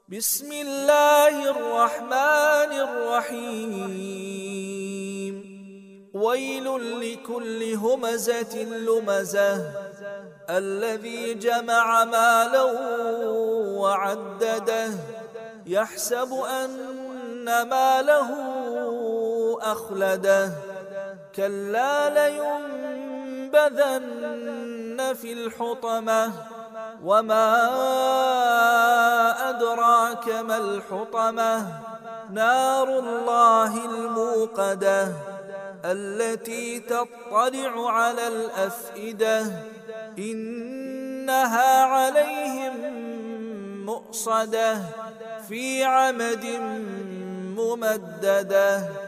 بسم الله الرحمن الرحيم. ويل لكل همزة لمزة الذي جمع مالا وعدده يحسب أن ماله أخلده كلا لينبذن في الحطمة وما أدراك ما الحطمة نار الله الموقدة التي تطلع على الأفئدة إنها عليهم مؤصدة في عمد ممددة.